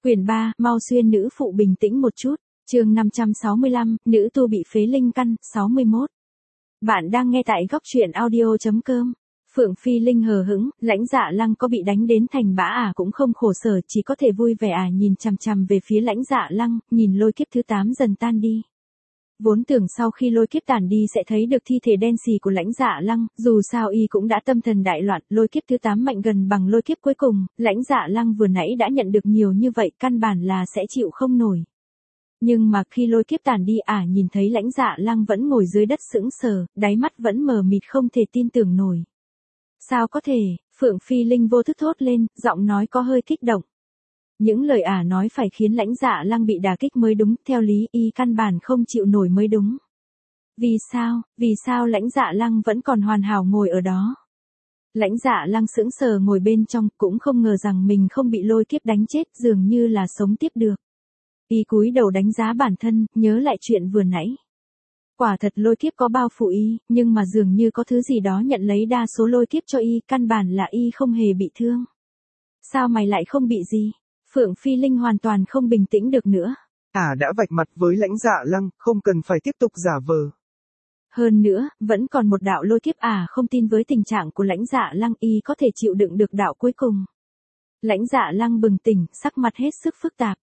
Quyển 3, mau xuyên nữ phụ bình tĩnh một chút. Chương 565, nữ tu bị phế linh căn, 61. Bạn đang nghe tại góc truyện audio.com. Phượng Phi Linh hờ hững, Lãnh Dạ Lăng có bị đánh đến thành bã cũng không khổ sở, chỉ có thể vui vẻ nhìn chằm chằm về phía Lãnh Dạ Lăng, nhìn lôi kiếp thứ 8 dần tan đi. Vốn tưởng sau khi lôi kiếp tàn đi sẽ thấy được thi thể đen xì của Lãnh Dạ Lăng, dù sao y cũng đã tâm thần đại loạn, lôi kiếp thứ 8 mạnh gần bằng lôi kiếp cuối cùng, Lãnh Dạ Lăng vừa nãy đã nhận được nhiều như vậy, căn bản là sẽ chịu không nổi. Nhưng mà khi lôi kiếp tàn đi nhìn thấy Lãnh Dạ Lăng vẫn ngồi dưới đất sững sờ, đáy mắt vẫn mờ mịt không thể tin tưởng nổi. Sao có thể, Phượng Phi Linh vô thức thốt lên, giọng nói có hơi kích động. Những lời nói phải khiến Lãnh Dạ Lăng bị đả kích mới đúng, theo lý y căn bản không chịu nổi mới đúng. Vì sao Lãnh Dạ Lăng vẫn còn hoàn hảo ngồi ở đó? Lãnh Dạ Lăng sững sờ ngồi bên trong, cũng không ngờ rằng mình không bị lôi kiếp đánh chết, dường như là sống tiếp được. Y cúi đầu đánh giá bản thân, nhớ lại chuyện vừa nãy. Quả thật lôi kiếp có bao phủ y, nhưng mà dường như có thứ gì đó nhận lấy đa số lôi kiếp cho y, căn bản là y không hề bị thương. Sao mày lại không bị gì? Phượng Phi Linh hoàn toàn không bình tĩnh được nữa. Đã vạch mặt với Lãnh Dạ Lăng, không cần phải tiếp tục giả vờ. Hơn nữa, vẫn còn một đạo lôi kiếp không tin với tình trạng của Lãnh Dạ Lăng, y có thể chịu đựng được đạo cuối cùng. Lãnh Dạ Lăng bừng tỉnh, sắc mặt hết sức phức tạp.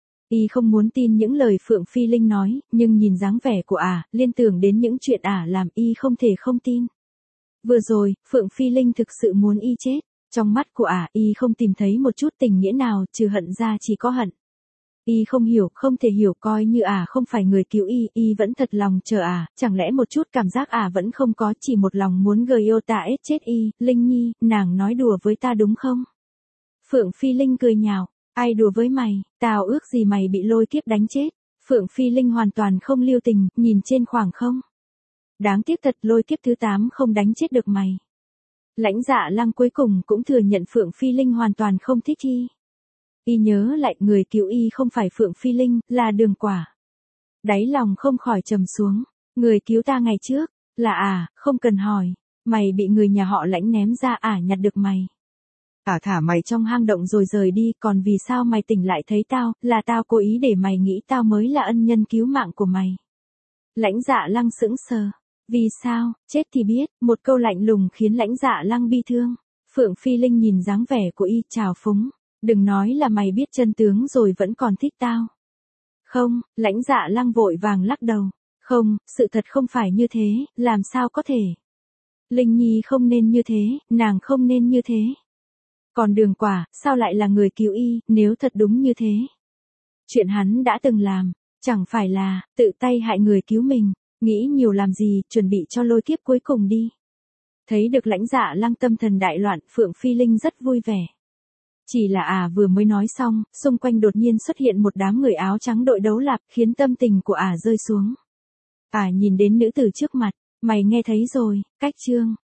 Y không muốn tin những lời Phượng Phi Linh nói, nhưng nhìn dáng vẻ của liên tưởng đến những chuyện làm y không thể không tin. Vừa rồi, Phượng Phi Linh thực sự muốn y chết. Trong mắt của y không tìm thấy một chút tình nghĩa nào, trừ hận ra chỉ có hận. Y không hiểu, không thể hiểu, coi như không phải người cứu y vẫn thật lòng chờ chẳng lẽ một chút cảm giác vẫn không có, chỉ một lòng muốn gờ yêu ta ết chết y. Linh Nhi, nàng nói đùa với ta đúng không? Phượng Phi Linh cười nhạo, ai đùa với mày, tao ước gì mày bị lôi kiếp đánh chết. Phượng Phi Linh hoàn toàn không lưu tình, nhìn trên khoảng không. Đáng tiếc thật, lôi kiếp thứ 8 không đánh chết được mày. Lãnh Dạ Lăng cuối cùng cũng thừa nhận Phượng Phi Linh hoàn toàn không thích y. Y nhớ lại người cứu y không phải Phượng Phi Linh, là Đường Quả. Đáy lòng không khỏi trầm xuống. Người cứu ta ngày trước, là không cần hỏi. Mày bị người nhà họ Lãnh ném ra nhặt được mày. Thả mày trong hang động rồi rời đi, còn vì sao mày tỉnh lại thấy tao, là tao cố ý để mày nghĩ tao mới là ân nhân cứu mạng của mày. Lãnh Dạ Lăng sững sờ. Vì sao, chết thì biết, một câu lạnh lùng khiến Lãnh Dạ Lăng bi thương. Phượng Phi Linh nhìn dáng vẻ của y, trào phúng. Đừng nói là mày biết chân tướng rồi vẫn còn thích tao. Không, Lãnh Dạ Lăng vội vàng lắc đầu. Không, sự thật không phải như thế, làm sao có thể. Linh Nhi không nên như thế, nàng không nên như thế. Còn Đường Quả, sao lại là người cứu y, nếu thật đúng như thế? Chuyện hắn đã từng làm, chẳng phải là tự tay hại người cứu mình. Nghĩ nhiều làm gì, chuẩn bị cho lôi kiếp cuối cùng đi. Thấy được Lãnh Dạ Lăng tâm thần đại loạn, Phượng Phi Linh rất vui vẻ. Chỉ là vừa mới nói xong, xung quanh đột nhiên xuất hiện một đám người áo trắng đội đấu lạp, khiến tâm tình của rơi xuống. Nhìn đến nữ tử trước mặt, mày nghe thấy rồi, cách chương.